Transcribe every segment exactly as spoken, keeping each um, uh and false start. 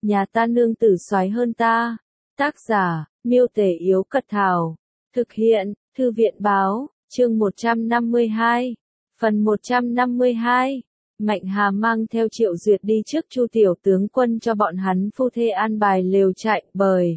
nhà ta nương tử soái hơn ta. Tác giả, Miêu Tể Yếu Cật Thảo. Thực hiện, Thư viện Báo, chương một trăm năm mươi hai. Phần một trăm năm mươi hai. Mạnh Hà mang theo Triệu Duyệt đi trước Chu tiểu tướng quân cho bọn hắn phu thê an bài lều trại, bởi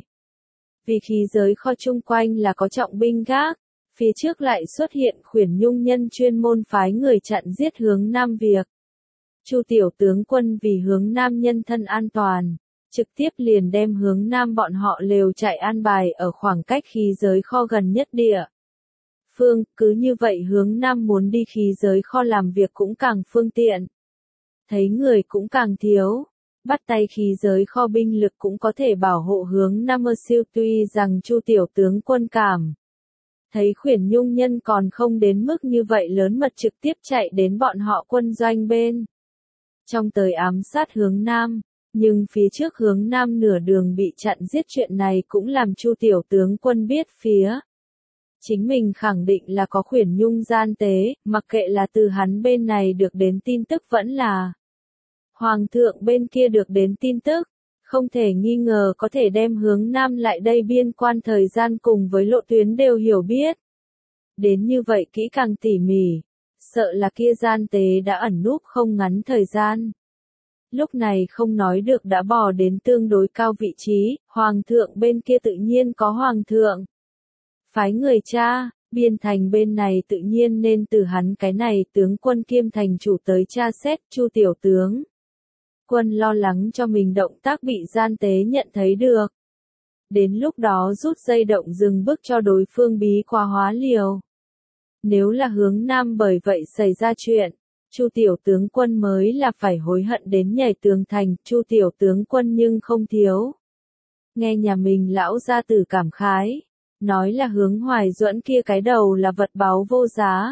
vì khí giới kho chung quanh là có trọng binh gác, phía trước lại xuất hiện Khuyển Nhung nhân chuyên môn phái người chặn giết hướng Nam việc. Chu tiểu tướng quân vì hướng Nam nhân thân an toàn, trực tiếp liền đem hướng Nam bọn họ lều trại an bài ở khoảng cách khí giới kho gần nhất địa phương, cứ như vậy hướng Nam muốn đi khí giới kho làm việc cũng càng phương tiện. Thấy người cũng càng thiếu, bắt tay khí giới kho binh lực cũng có thể bảo hộ hướng Nam mơ siêu, tuy rằng Chu tiểu tướng quân cảm thấy Khuyển Nhung nhân còn không đến mức như vậy lớn mật trực tiếp chạy đến bọn họ quân doanh bên trong tới ám sát hướng Nam, nhưng phía trước hướng Nam nửa đường bị chặn giết chuyện này cũng làm Chu tiểu tướng quân biết phía chính mình khẳng định là có Khuyển Nhung gian tế, mặc kệ là từ hắn bên này được đến tin tức vẫn là Hoàng thượng bên kia được đến tin tức, không thể nghi ngờ có thể đem hướng Nam lại đây biên quan thời gian cùng với lộ tuyến đều hiểu biết. Đến như vậy kỹ càng tỉ mỉ, sợ là kia gian tế đã ẩn núp không ngắn thời gian. Lúc này không nói được đã bò đến tương đối cao vị trí, Hoàng thượng bên kia tự nhiên có Hoàng thượng. Phái người cha, biên thành bên này tự nhiên nên từ hắn cái này tướng quân kiêm thành chủ tới tra xét. Chu tiểu tướng quân lo lắng cho mình động tác bị gian tế nhận thấy được. Đến lúc đó rút dây động dừng bước cho đối phương bí qua hóa liều. Nếu là hướng Nam bởi vậy xảy ra chuyện, Chu tiểu tướng quân mới là phải hối hận đến nhảy tường thành. Chu tiểu tướng quân nhưng không thiếu nghe nhà mình lão gia tử cảm khái, nói là hướng Hoài Duẫn kia cái đầu là vật báu vô giá.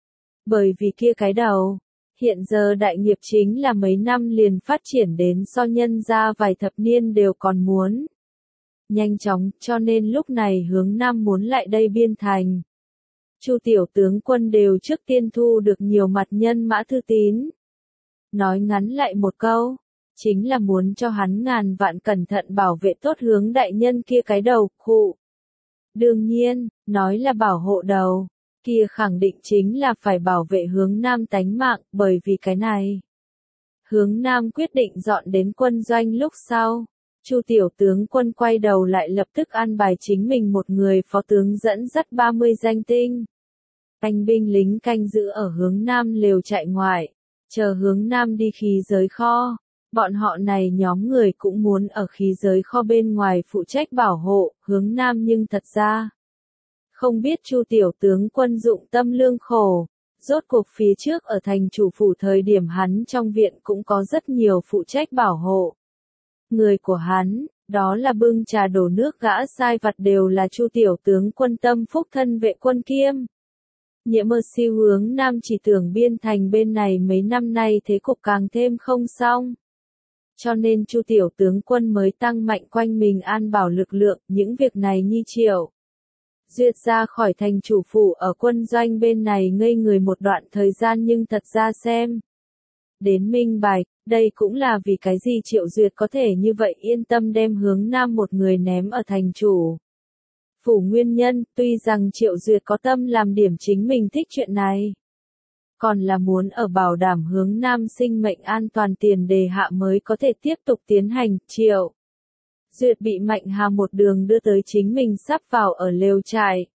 Bởi vì kia cái đầu, hiện giờ đại nghiệp chính là mấy năm liền phát triển đến so nhân ra vài thập niên đều còn muốn nhanh chóng, cho nên lúc này hướng Nam muốn lại đây biên thành. Chu tiểu tướng quân đều trước tiên thu được nhiều mặt nhân mã thư tín. Nói ngắn lại một câu, chính là muốn cho hắn ngàn vạn cẩn thận bảo vệ tốt hướng đại nhân kia cái đầu, khụ. Đương nhiên, nói là bảo hộ đầu, kia khẳng định chính là phải bảo vệ hướng Nam tánh mạng, bởi vì cái này. Hướng Nam quyết định dọn đến quân doanh lúc sau. Chu tiểu tướng quân quay đầu lại lập tức an bài chính mình một người phó tướng dẫn dắt ba mươi danh tinh. Anh binh lính canh giữ ở hướng Nam lều trại ngoại, chờ hướng Nam đi khí giới kho. Bọn họ này nhóm người cũng muốn ở khí giới kho bên ngoài phụ trách bảo hộ, hướng Nam nhưng thật ra không biết Chu tiểu tướng quân dụng tâm lương khổ. Rốt cuộc phía trước ở thành chủ phủ thời điểm hắn trong viện cũng có rất nhiều phụ trách bảo hộ người của hắn, đó là bưng trà đổ nước gã sai vặt đều là Chu tiểu tướng quân tâm phúc thân vệ quân kiêm. Nhiệm mơ siêu hướng Nam chỉ tưởng biên thành bên này mấy năm nay thế cục càng thêm không xong. Cho nên Chu tiểu tướng quân mới tăng mạnh quanh mình an bảo lực lượng, những việc này nhi Triệu Duyệt ra khỏi thành chủ phủ ở quân doanh bên này ngây người một đoạn thời gian, nhưng thật ra xem đến minh bạch, đây cũng là vì cái gì Triệu Duyệt có thể như vậy yên tâm đem hướng Nam một người ném ở thành chủ phủ nguyên nhân. Tuy rằng Triệu Duyệt có tâm làm điểm chính mình thích chuyện này, còn là muốn ở bảo đảm hướng Nam sinh mệnh an toàn tiền đề hạ mới có thể tiếp tục tiến hành. Triệu Duyệt bị Mạnh Hà một đường đưa tới chính mình sắp vào ở lều trại.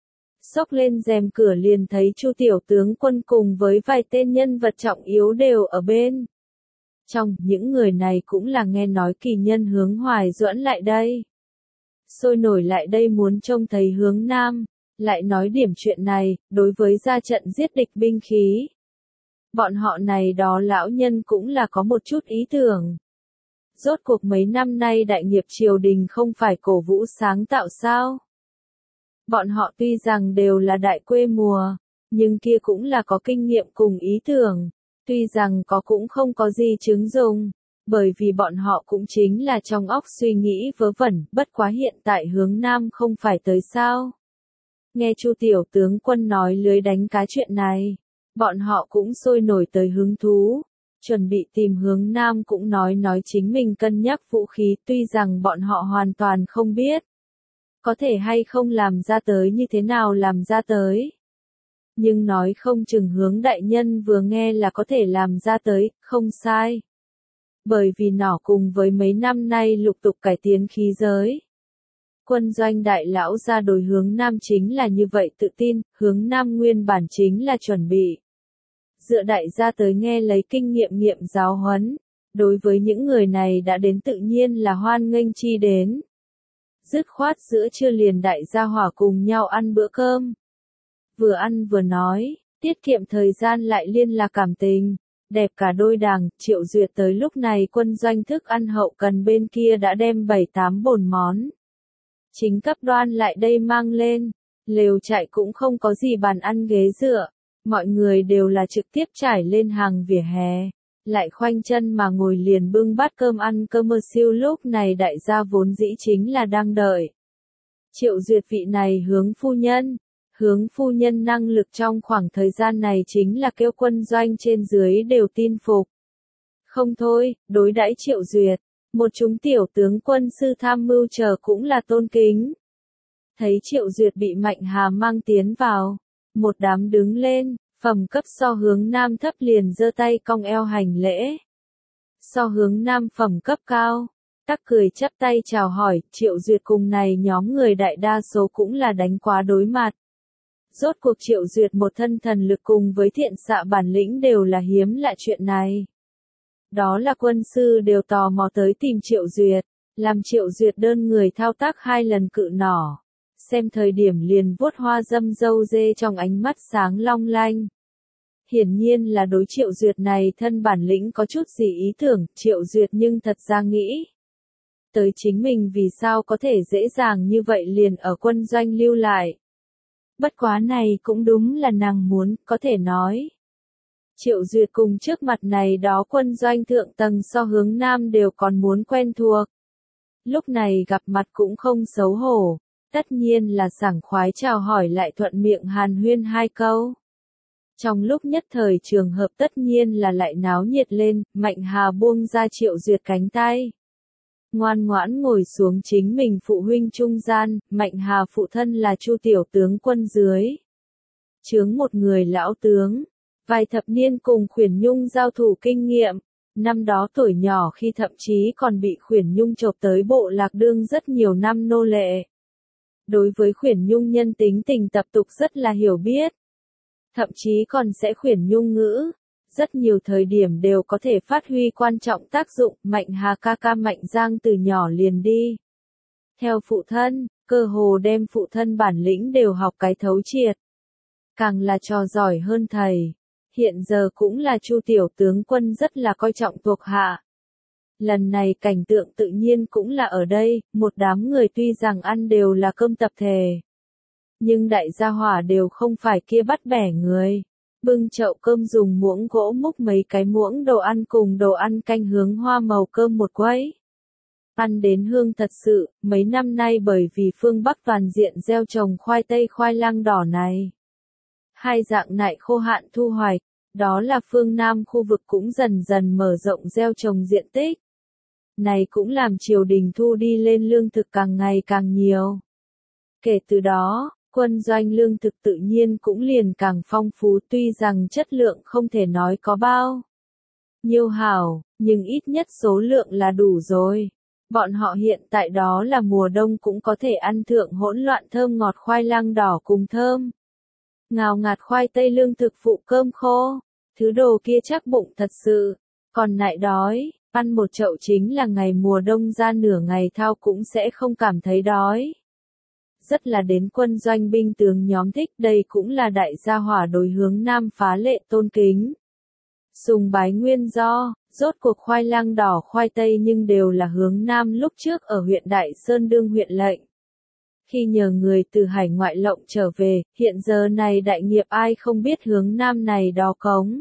Xốc lên rèm cửa liền thấy Chu tiểu tướng quân cùng với vài tên nhân vật trọng yếu đều ở bên trong. Những người này cũng là nghe nói kỳ nhân hướng Hoài Duẫn lại đây, sôi nổi lại đây muốn trông thấy hướng Nam. Lại nói điểm chuyện này, đối với ra trận giết địch binh khí, bọn họ này đó lão nhân cũng là có một chút ý tưởng. Rốt cuộc mấy năm nay đại nghiệp triều đình không phải cổ vũ sáng tạo sao? Bọn họ tuy rằng đều là đại quê mùa, nhưng kia cũng là có kinh nghiệm cùng ý tưởng, tuy rằng có cũng không có gì chứng dùng, bởi vì bọn họ cũng chính là trong óc suy nghĩ vớ vẩn. Bất quá hiện tại hướng Nam không phải tới sao? Nghe Chu tiểu tướng quân nói lưới đánh cá chuyện này, bọn họ cũng sôi nổi tới hứng thú. chuẩn bị tìm hướng Nam cũng nói nói chính mình cân nhắc vũ khí, tuy rằng bọn họ hoàn toàn không biết. Có thể hay không làm ra tới như thế nào làm ra tới. Nhưng nói không chừng hướng đại nhân vừa nghe là có thể làm ra tới, không sai. Bởi vì nó cùng với mấy năm nay lục tục cải tiến khí giới. Quân doanh đại lão ra đối hướng Nam chính là như vậy tự tin, hướng Nam nguyên bản chính là chuẩn bị. Dựa đại gia tới nghe lấy kinh nghiệm nghiệm giáo huấn, đối với những người này đã đến tự nhiên là hoan nghênh chi đến. Dứt khoát giữa trưa liền đại gia hỏa cùng nhau ăn bữa cơm. Vừa ăn vừa nói, tiết kiệm thời gian lại liên lạc cảm tình, đẹp cả đôi đàng, Triệu Duyệt tới lúc này quân doanh thức ăn hậu cần bên kia đã đem bảy tám bồn món. Chính cấp đoan lại đây mang lên, lều trại cũng không có gì bàn ăn ghế dựa, mọi người đều là trực tiếp trải lên hàng vỉa hè, lại khoanh chân mà ngồi liền bưng bát cơm ăn cơm mơ siêu lúc này đại gia vốn dĩ chính là đang đợi. Triệu Duyệt vị này hướng phu nhân, hướng phu nhân năng lực trong khoảng thời gian này chính là kêu quân doanh trên dưới đều tin phục. Không thôi, đối đãi Triệu Duyệt, một chúng tiểu tướng quân sư tham mưu chờ cũng là tôn kính. Thấy Triệu Duyệt bị Mạnh Hà mang tiến vào, một đám đứng lên, phẩm cấp so hướng Nam thấp liền giơ tay cong eo hành lễ. So hướng Nam phẩm cấp cao, tắc cười chắp tay chào hỏi, Triệu Duyệt cùng này nhóm người đại đa số cũng là đánh quá đối mặt. Rốt cuộc Triệu Duyệt một thân thần lực cùng với thiện xạ bản lĩnh đều là hiếm lạ chuyện này. Đó là quân sư đều tò mò tới tìm Triệu Duyệt, làm Triệu Duyệt đơn người thao tác hai lần cự nỏ. Xem thời điểm liền vuốt hoa dâm dâu dê trong ánh mắt sáng long lanh. Hiển nhiên là đối Triệu Duyệt này thân bản lĩnh có chút gì ý tưởng, Triệu Duyệt nhưng thật ra nghĩ. Tới chính mình vì sao có thể dễ dàng như vậy liền ở quân doanh lưu lại. Bất quá này cũng đúng là nàng muốn, có thể nói. Triệu Duyệt cùng trước mặt này đó quân doanh thượng tầng so hướng Nam đều còn muốn quen thuộc. Lúc này gặp mặt cũng không xấu hổ, tất nhiên là sảng khoái chào hỏi lại thuận miệng hàn huyên hai câu. Trong lúc nhất thời trường hợp tất nhiên là lại náo nhiệt lên, Mạnh Hà buông ra Triệu Duyệt cánh tay. Ngoan ngoãn ngồi xuống chính mình phụ huynh trung gian, Mạnh Hà phụ thân là Chu tiểu tướng quân dưới. Chướng một người lão tướng, vài thập niên cùng Khuyển Nhung giao thủ kinh nghiệm, năm đó tuổi nhỏ khi thậm chí còn bị Khuyển Nhung chộp tới bộ lạc đương rất nhiều năm nô lệ. Đối với Khuyển Nhung nhân tính tình tập tục rất là hiểu biết. Thậm chí còn sẽ Khuyển Nhung ngữ. Rất nhiều thời điểm đều có thể phát huy quan trọng tác dụng, Mạnh Hà ca ca Mạnh Giang từ nhỏ liền đi. Theo phụ thân, cơ hồ đem phụ thân bản lĩnh đều học cái thấu triệt. Càng là trò giỏi hơn thầy. Hiện giờ cũng là Chu tiểu tướng quân rất là coi trọng thuộc hạ. Lần này cảnh tượng tự nhiên cũng là ở đây, một đám người tuy rằng ăn đều là cơm tập thể. Nhưng đại gia hỏa đều không phải kia bắt bẻ người. Bưng chậu cơm dùng muỗng gỗ múc mấy cái muỗng đồ ăn cùng đồ ăn canh hướng hoa màu cơm một quấy. Ăn đến hương thật sự, mấy năm nay bởi vì phương Bắc toàn diện gieo trồng khoai tây khoai lang đỏ này. Hai dạng nại khô hạn thu hoạch, đó là phương Nam khu vực cũng dần dần mở rộng gieo trồng diện tích. Này cũng làm triều đình thu đi lên lương thực càng ngày càng nhiều. Kể từ đó, quân doanh lương thực tự nhiên cũng liền càng phong phú tuy rằng chất lượng không thể nói có bao nhiêu hảo, nhưng ít nhất số lượng là đủ rồi. Bọn họ hiện tại đó là mùa đông cũng có thể ăn thượng hỗn loạn thơm ngọt khoai lang đỏ cùng thơm. Ngào ngạt khoai tây lương thực phụ cơm khô, thứ đồ kia chắc bụng thật sự, còn nại đói, ăn một chậu chính là ngày mùa đông ra nửa ngày thao cũng sẽ không cảm thấy đói. Rất là đến quân doanh binh tướng nhóm thích, đây cũng là đại gia hỏa đối hướng Nam phá lệ tôn kính. Sùng bái nguyên do, rốt cuộc khoai lang đỏ khoai tây nhưng đều là hướng Nam lúc trước ở huyện Đại Sơn đương huyện lệnh. Khi nhờ người từ hải ngoại lộng trở về, hiện giờ này đại nghiệp ai không biết hướng Nam này đó cống.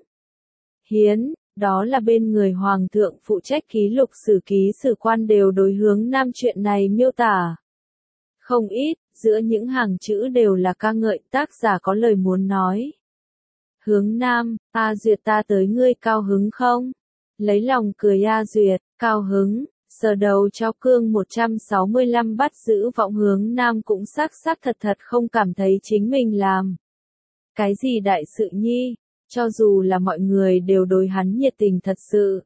Hiến, đó là bên người Hoàng thượng phụ trách ký lục sử ký sử quan đều đối hướng Nam chuyện này miêu tả. Không ít, giữa những hàng chữ đều là ca ngợi tác giả có lời muốn nói. Hướng Nam, ta duyệt ta tới ngươi cao hứng không? Lấy lòng cười A Duyệt, cao hứng, sờ đầu cho cương một trăm sáu mươi lăm bắt giữ vọng Hướng Nam cũng xác xác thật thật không cảm thấy chính mình làm. Cái gì đại sự nhi, cho dù là mọi người đều đối hắn nhiệt tình thật sự.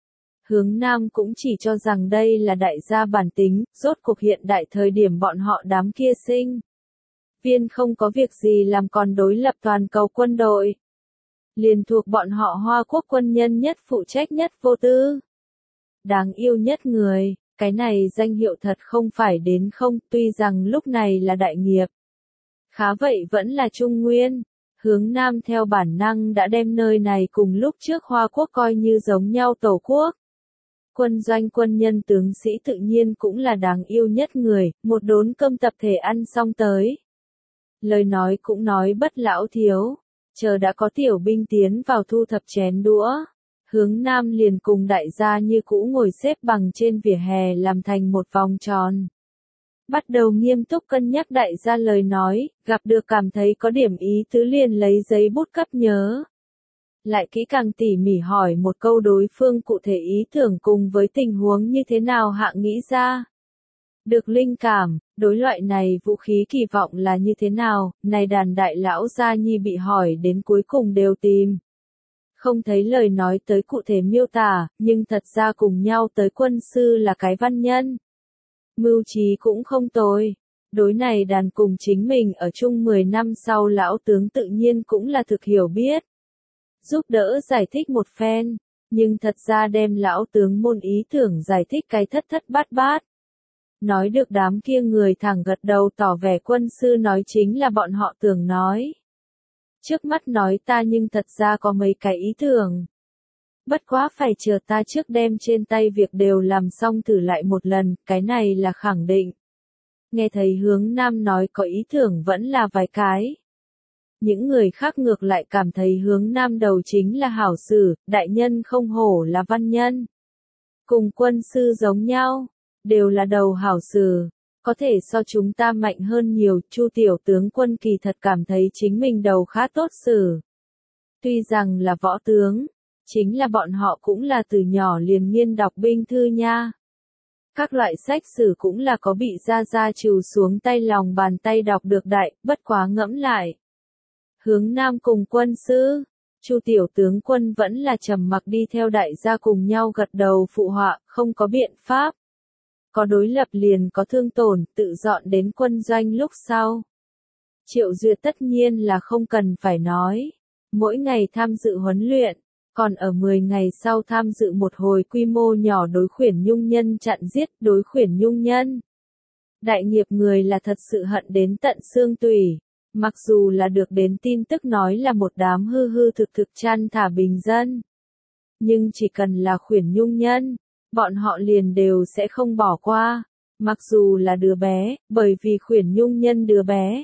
Hướng Nam cũng chỉ cho rằng đây là đại gia bản tính, rốt cuộc hiện đại thời điểm bọn họ đám kia sinh. Viên không có việc gì làm còn đối lập toàn cầu quân đội. Liền thuộc bọn họ Hoa Quốc quân nhân nhất phụ trách nhất vô tư. Đáng yêu nhất người, cái này danh hiệu thật không phải đến không, tuy rằng lúc này là đại nghiệp. Khá vậy vẫn là Trung Nguyên. Hướng Nam theo bản năng đã đem nơi này cùng lúc trước Hoa Quốc coi như giống nhau tổ quốc. Quân doanh quân nhân tướng sĩ tự nhiên cũng là đáng yêu nhất người, một đốn cơm tập thể ăn xong tới. Lời nói cũng nói bất lão thiếu, chờ đã có tiểu binh tiến vào thu thập chén đũa. Hướng Nam liền cùng đại gia như cũ ngồi xếp bằng trên vỉa hè làm thành một vòng tròn. Bắt đầu nghiêm túc cân nhắc đại gia lời nói, gặp được cảm thấy có điểm ý tứ liền lấy giấy bút cấp nhớ. Lại kỹ càng tỉ mỉ hỏi một câu đối phương cụ thể ý tưởng cùng với tình huống như thế nào hạng nghĩ ra. Được linh cảm, đối loại này vũ khí kỳ vọng là như thế nào, này đàn đại lão gia nhi bị hỏi đến cuối cùng đều tìm. Không thấy lời nói tới cụ thể miêu tả, nhưng thật ra cùng nhau tới quân sư là cái văn nhân. Mưu trí cũng không tồi. Đối này đàn cùng chính mình ở chung mười năm sau lão tướng tự nhiên cũng là thực hiểu biết. Giúp đỡ giải thích một phen, nhưng thật ra đem lão tướng môn ý tưởng giải thích cái thất thất bát bát. Nói được đám kia người thẳng gật đầu tỏ vẻ quân sư nói chính là bọn họ tưởng nói. Trước mắt nói ta nhưng thật ra có mấy cái ý tưởng. Bất quá phải chờ ta trước đem trên tay việc đều làm xong thử lại một lần, cái này là khẳng định. Nghe thấy Hướng Nam nói có ý tưởng vẫn là vài cái. Những người khác ngược lại cảm thấy Hướng Nam đầu chính là hảo sử, đại nhân không hổ là văn nhân. Cùng quân sư giống nhau, đều là đầu hảo sử, có thể so chúng ta mạnh hơn nhiều. Chu tiểu tướng quân kỳ thật cảm thấy chính mình đầu khá tốt sử. Tuy rằng là võ tướng, chính là bọn họ cũng là từ nhỏ liền nghiên đọc binh thư nha. Các loại sách sử cũng là có bị ra ra trừ xuống tay lòng bàn tay đọc được đại, bất quá ngẫm lại. Hướng Nam cùng quân sư, Chu tiểu tướng quân vẫn là trầm mặc đi theo đại gia cùng nhau gật đầu phụ họa, không có biện pháp. Có đối lập liền có thương tổn, tự dọn đến quân doanh lúc sau. Triệu Duyệt tất nhiên là không cần phải nói. Mỗi ngày tham dự huấn luyện, còn ở mười ngày sau tham dự một hồi quy mô nhỏ đối khuyển nhung nhân chặn giết đối khuyển nhung nhân. Đại nghiệp người là thật sự hận đến tận xương tủy. Mặc dù là được đến tin tức nói là một đám hư hư thực thực chăn thả bình dân. Nhưng chỉ cần là khuyển nhung nhân, bọn họ liền đều sẽ không bỏ qua. Mặc dù là đứa bé, bởi vì khuyển nhung nhân đứa bé.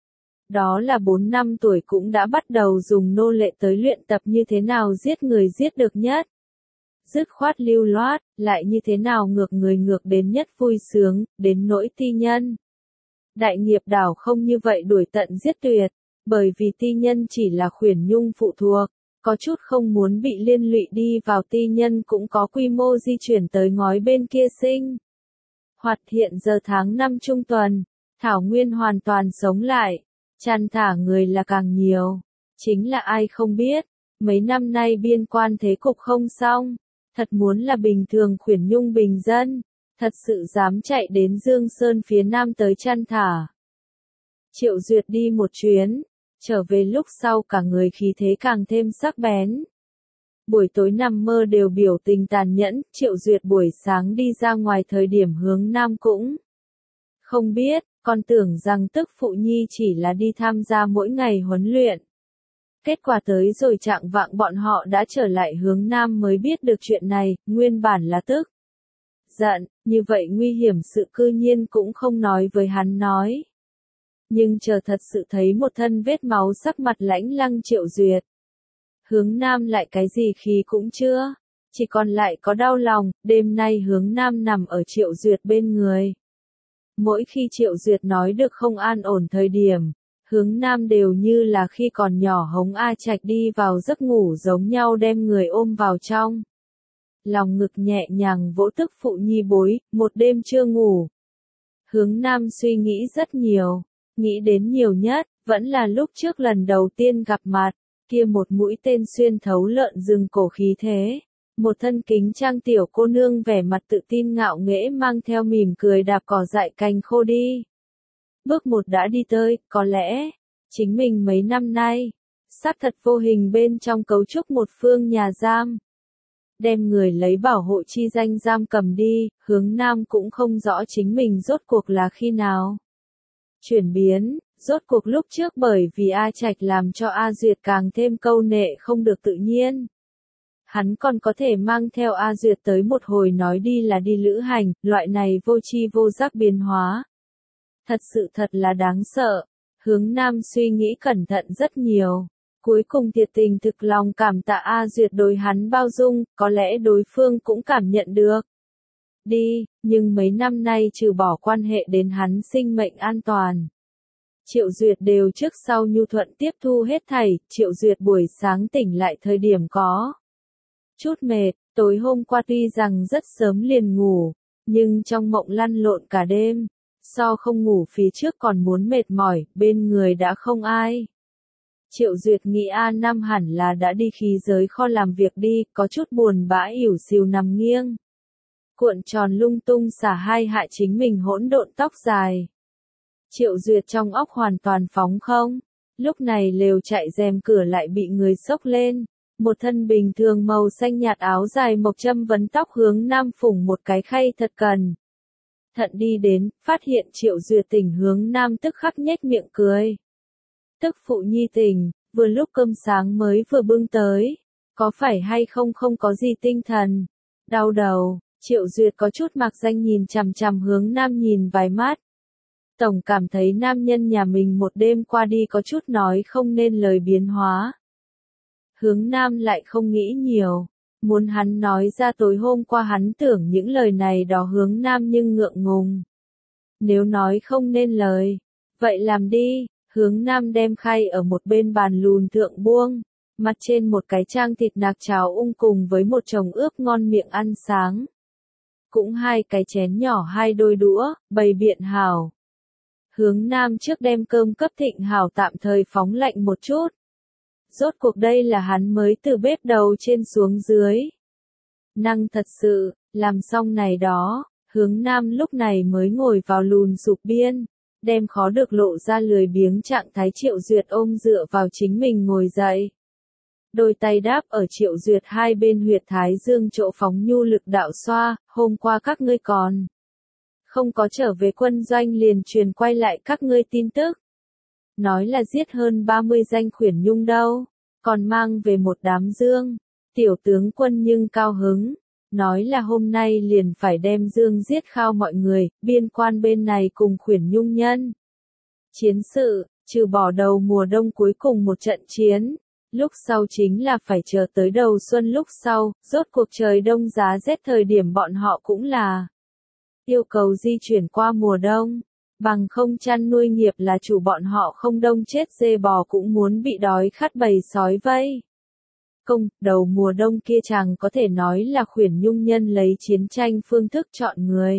Đó là bốn năm tuổi cũng đã bắt đầu dùng nô lệ tới luyện tập như thế nào giết người giết được nhất. Dứt khoát lưu loát, lại như thế nào ngược người ngược đến nhất vui sướng, đến nỗi ti nhân. Đại nghiệp đảo không như vậy đuổi tận giết tuyệt, bởi vì ti nhân chỉ là khuyển nhung phụ thuộc, có chút không muốn bị liên lụy đi vào ti nhân cũng có quy mô di chuyển tới ngói bên kia sinh. Hoạt hiện giờ tháng năm trung tuần, Thảo Nguyên hoàn toàn sống lại, chăn thả người là càng nhiều, chính là ai không biết, mấy năm nay biên quan thế cục không xong, thật muốn là bình thường khuyển nhung bình dân. Thật sự dám chạy đến Dương Sơn phía nam tới chăn thả. Triệu Duyệt đi một chuyến, trở về lúc sau cả người khí thế càng thêm sắc bén. Buổi tối nằm mơ đều biểu tình tàn nhẫn, Triệu Duyệt buổi sáng đi ra ngoài thời điểm Hướng Nam cũng không biết, còn tưởng rằng tức phụ nhi chỉ là đi tham gia mỗi ngày huấn luyện. Kết quả tới rồi trạng vạng bọn họ đã trở lại Hướng Nam mới biết được chuyện này, nguyên bản là tức giận, như vậy nguy hiểm sự cư nhiên cũng không nói với hắn nói. Nhưng chờ thật sự thấy một thân vết máu sắc mặt lãnh lăng Triệu Duyệt. Hướng Nam lại cái gì khí cũng chưa, chỉ còn lại có đau lòng, đêm nay Hướng Nam nằm ở Triệu Duyệt bên người. Mỗi khi Triệu Duyệt nói được không an ổn thời điểm, Hướng Nam đều như là khi còn nhỏ hống A Trạch đi vào giấc ngủ giống nhau đem người ôm vào trong. lòng ngực nhẹ nhàng vỗ tức phụ nhi bối, một đêm chưa ngủ. Hướng Nam suy nghĩ rất nhiều, nghĩ đến nhiều nhất, vẫn là lúc trước lần đầu tiên gặp mặt, kia một mũi tên xuyên thấu lợn rừng cổ khí thế. Một thân kính trang tiểu cô nương vẻ mặt tự tin ngạo nghễ mang theo mỉm cười đạp cỏ dại cành khô đi. Bước một đã đi tới, có lẽ, chính mình mấy năm nay, sát thật vô hình bên trong cấu trúc một phương nhà giam. Đem người lấy bảo hộ chi danh giam cầm đi, Hướng Nam cũng không rõ chính mình rốt cuộc là khi nào. Chuyển biến, rốt cuộc lúc trước bởi vì A Trạch làm cho A Duyệt càng thêm câu nệ không được tự nhiên. Hắn còn có thể mang theo A Duyệt tới một hồi nói đi là đi lữ hành, loại này vô tri vô giác biến hóa. Thật sự thật là đáng sợ. Hướng Nam suy nghĩ cẩn thận rất nhiều. Cuối cùng thiệt tình thực lòng cảm tạ A Duyệt đối hắn bao dung, có lẽ đối phương cũng cảm nhận được. Đi, nhưng mấy năm nay trừ bỏ quan hệ đến hắn sinh mệnh an toàn. Triệu Duyệt đều trước sau nhu thuận tiếp thu hết thảy, Triệu Duyệt buổi sáng tỉnh lại thời điểm có chút mệt, tối hôm qua tuy rằng rất sớm liền ngủ, nhưng trong mộng lăn lộn cả đêm, so không ngủ phía trước còn muốn mệt mỏi, bên người đã không ai. Triệu Duyệt nghĩ A Nam hẳn là đã đi khí giới kho làm việc đi, có chút buồn bã ỉu xìu nằm nghiêng. Cuộn tròn lung tung xả hai hạ chính mình hỗn độn tóc dài. Triệu Duyệt trong óc hoàn toàn phóng không, lúc này lều chạy rèm cửa lại bị người xốc lên. Một thân bình thường màu xanh nhạt áo dài mộc châm vấn tóc Hướng Nam phủng một cái khay thật cần. Thận đi đến, phát hiện Triệu Duyệt tỉnh Hướng Nam tức khắc nhếch miệng cười. Tức phụ nhi tỉnh, vừa lúc cơm sáng mới vừa bưng tới, có phải hay không không có gì tinh thần. Đau đầu, Triệu Duyệt có chút mặc danh nhìn chằm chằm Hướng Nam nhìn vài mát. Tổng cảm thấy nam nhân nhà mình một đêm qua đi có chút nói không nên lời biến hóa. Hướng Nam lại không nghĩ nhiều, muốn hắn nói ra tối hôm qua hắn tưởng những lời này đó Hướng Nam nhưng ngượng ngùng. Nếu nói không nên lời, vậy làm đi, Hướng Nam đem khay ở một bên bàn lùn thượng buông, mặt trên một cái trang thịt nạc cháo ung cùng với một chồng ướp ngon miệng ăn sáng. Cũng hai cái chén nhỏ hai đôi đũa, bày biện hảo. Hướng Nam trước đem cơm cấp Thịnh Hảo tạm thời phóng lạnh một chút. Rốt cuộc đây là hắn mới từ bếp đầu trên xuống dưới. Năng thật sự, làm xong này đó, Hướng Nam lúc này mới ngồi vào lùn sụp biên, đem khó được lộ ra lười biếng trạng thái Triệu Duyệt ôm dựa vào chính mình ngồi dậy. Đôi tay đáp ở Triệu Duyệt hai bên huyệt thái dương chỗ phóng nhu lực đạo xoa, hôm qua các ngươi còn không có trở về quân doanh liền truyền quay lại các ngươi tin tức. Nói là giết hơn ba mươi danh khuyển nhung đâu, còn mang về một đám dương. Tiểu tướng quân nhưng cao hứng, nói là hôm nay liền phải đem dương giết khao mọi người, biên quan bên này cùng khuyển nhung nhân. Chiến sự, trừ bỏ đầu mùa đông cuối cùng một trận chiến, lúc sau chính là phải chờ tới đầu xuân lúc sau, rốt cuộc trời đông giá rét thời điểm bọn họ cũng là yêu cầu di chuyển qua mùa đông. Bằng không chăn nuôi nghiệp là chủ bọn họ không đông chết dê bò cũng muốn bị đói khát bầy sói vây. Công, đầu mùa đông kia chẳng có thể nói là khuyển nhung nhân lấy chiến tranh phương thức chọn người.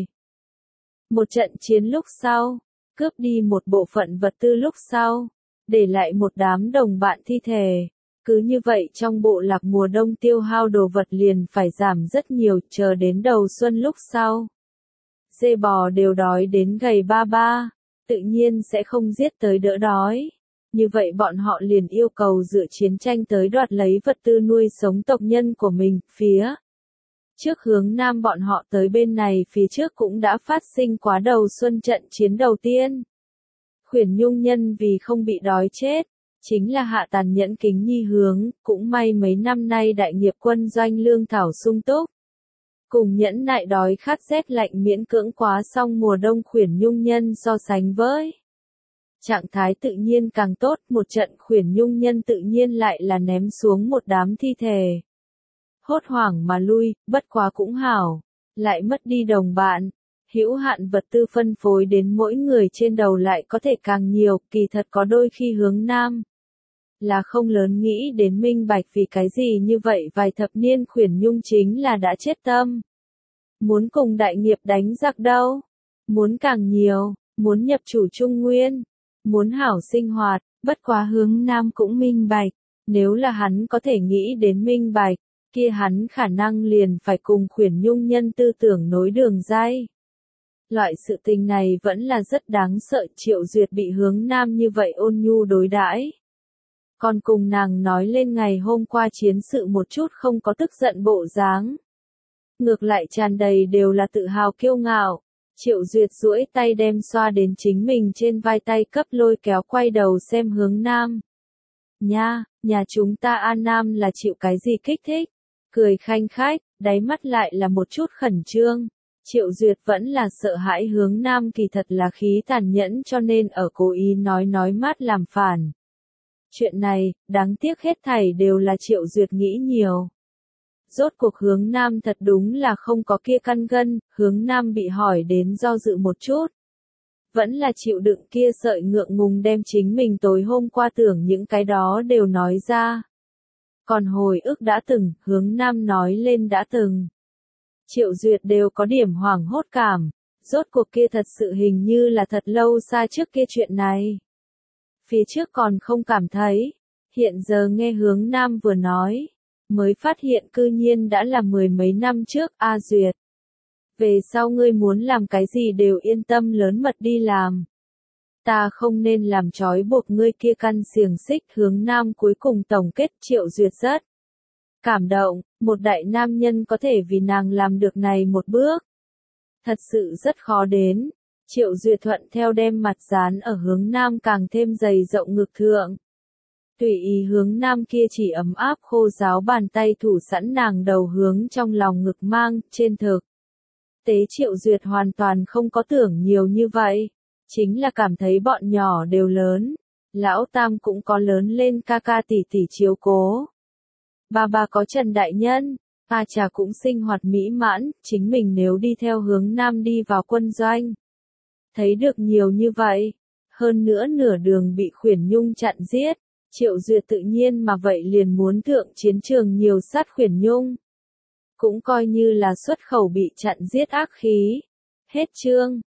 Một trận chiến lúc sau, cướp đi một bộ phận vật tư lúc sau, để lại một đám đồng bạn thi thể. Cứ như vậy trong bộ lạc mùa đông tiêu hao đồ vật liền phải giảm rất nhiều, chờ đến đầu xuân lúc sau. Dê bò đều đói đến gầy ba ba, tự nhiên sẽ không giết tới đỡ đói. Như vậy bọn họ liền yêu cầu dựa chiến tranh tới đoạt lấy vật tư nuôi sống tộc nhân của mình, phía trước Hướng Nam bọn họ tới bên này phía trước cũng đã phát sinh quá đầu xuân trận chiến đầu tiên. Khuyển nhung nhân vì không bị đói chết, chính là hạ tàn nhẫn kính nhi hướng, cũng may mấy năm nay đại nghiệp quân doanh lương thảo sung túc. Cùng nhẫn nại đói khát rét lạnh miễn cưỡng quá xong mùa đông khuyển nhung nhân so sánh với. Trạng thái tự nhiên càng tốt, một trận khuyển nhung nhân tự nhiên lại là ném xuống một đám thi thể. Hốt hoảng mà lui, bất quá cũng hảo, lại mất đi đồng bạn. Hữu hạn vật tư phân phối đến mỗi người trên đầu lại có thể càng nhiều, kỳ thật có đôi khi Hướng Nam là không lớn nghĩ đến minh bạch vì cái gì như vậy vài thập niên Khuyển Nhung chính là đã chết tâm. Muốn cùng đại nghiệp đánh giặc đâu, muốn càng nhiều, muốn nhập chủ Trung Nguyên, muốn hảo sinh hoạt, bất quá Hướng Nam cũng minh bạch, nếu là hắn có thể nghĩ đến minh bạch, kia hắn khả năng liền phải cùng Khuyển Nhung nhân tư tưởng nối đường dây. Loại sự tình này vẫn là rất đáng sợ, Triệu Duyệt bị Hướng Nam như vậy ôn nhu đối đãi. Còn cùng nàng nói lên ngày hôm qua chiến sự một chút không có tức giận bộ dáng. Ngược lại tràn đầy đều là tự hào kiêu ngạo. Triệu Duyệt duỗi tay đem xoa đến chính mình trên vai tay cấp lôi kéo quay đầu xem Hướng Nam. Nha, nhà chúng ta An Nam là chịu cái gì kích thích? Cười khanh khách, đáy mắt lại là một chút khẩn trương. Triệu Duyệt vẫn là sợ hãi Hướng Nam kỳ thật là khí tàn nhẫn cho nên ở cố ý nói nói mát làm phản. Chuyện này, đáng tiếc hết thảy đều là Triệu Duyệt nghĩ nhiều. Rốt cuộc Hướng Nam thật đúng là không có kia căn gân, Hướng Nam bị hỏi đến do dự một chút. Vẫn là chịu đựng kia sợi ngượng ngùng đem chính mình tối hôm qua tưởng những cái đó đều nói ra. Còn hồi ức đã từng, Hướng Nam nói lên đã từng. Triệu Duyệt đều có điểm hoảng hốt cảm, rốt cuộc kia thật sự hình như là thật lâu xa trước kia chuyện này. Phía trước còn không cảm thấy, hiện giờ nghe Hướng Nam vừa nói, mới phát hiện cư nhiên đã là mười mấy năm trước, A Duyệt. Về sau ngươi muốn làm cái gì đều yên tâm lớn mật đi làm. Ta không nên làm trói buộc ngươi kia căn xiềng xích. Hướng Nam cuối cùng tổng kết. Triệu Duyệt rất cảm động, một đại nam nhân có thể vì nàng làm được này một bước. Thật sự rất khó đến. Triệu Duyệt thuận theo đem mặt dán ở Hướng Nam càng thêm dày rộng ngực thượng. Tùy ý Hướng Nam kia chỉ ấm áp khô ráo bàn tay thủ sẵn nàng đầu hướng trong lòng ngực mang, trên thực. Tế Triệu Duyệt hoàn toàn không có tưởng nhiều như vậy. Chính là cảm thấy bọn nhỏ đều lớn. Lão Tam cũng có lớn lên ca ca tỷ tỷ chiếu cố. Ba ba có Trần Đại Nhân. A Trà cũng sinh hoạt mỹ mãn, chính mình nếu đi theo Hướng Nam đi vào quân doanh. Thấy được nhiều như vậy. Hơn nữa nửa đường bị Khuyển Nhung chặn giết. Triệu Duyệt tự nhiên mà vậy liền muốn thượng chiến trường nhiều sát Khuyển Nhung. Cũng coi như là xuất khẩu bị chặn giết ác khí. Hết chương.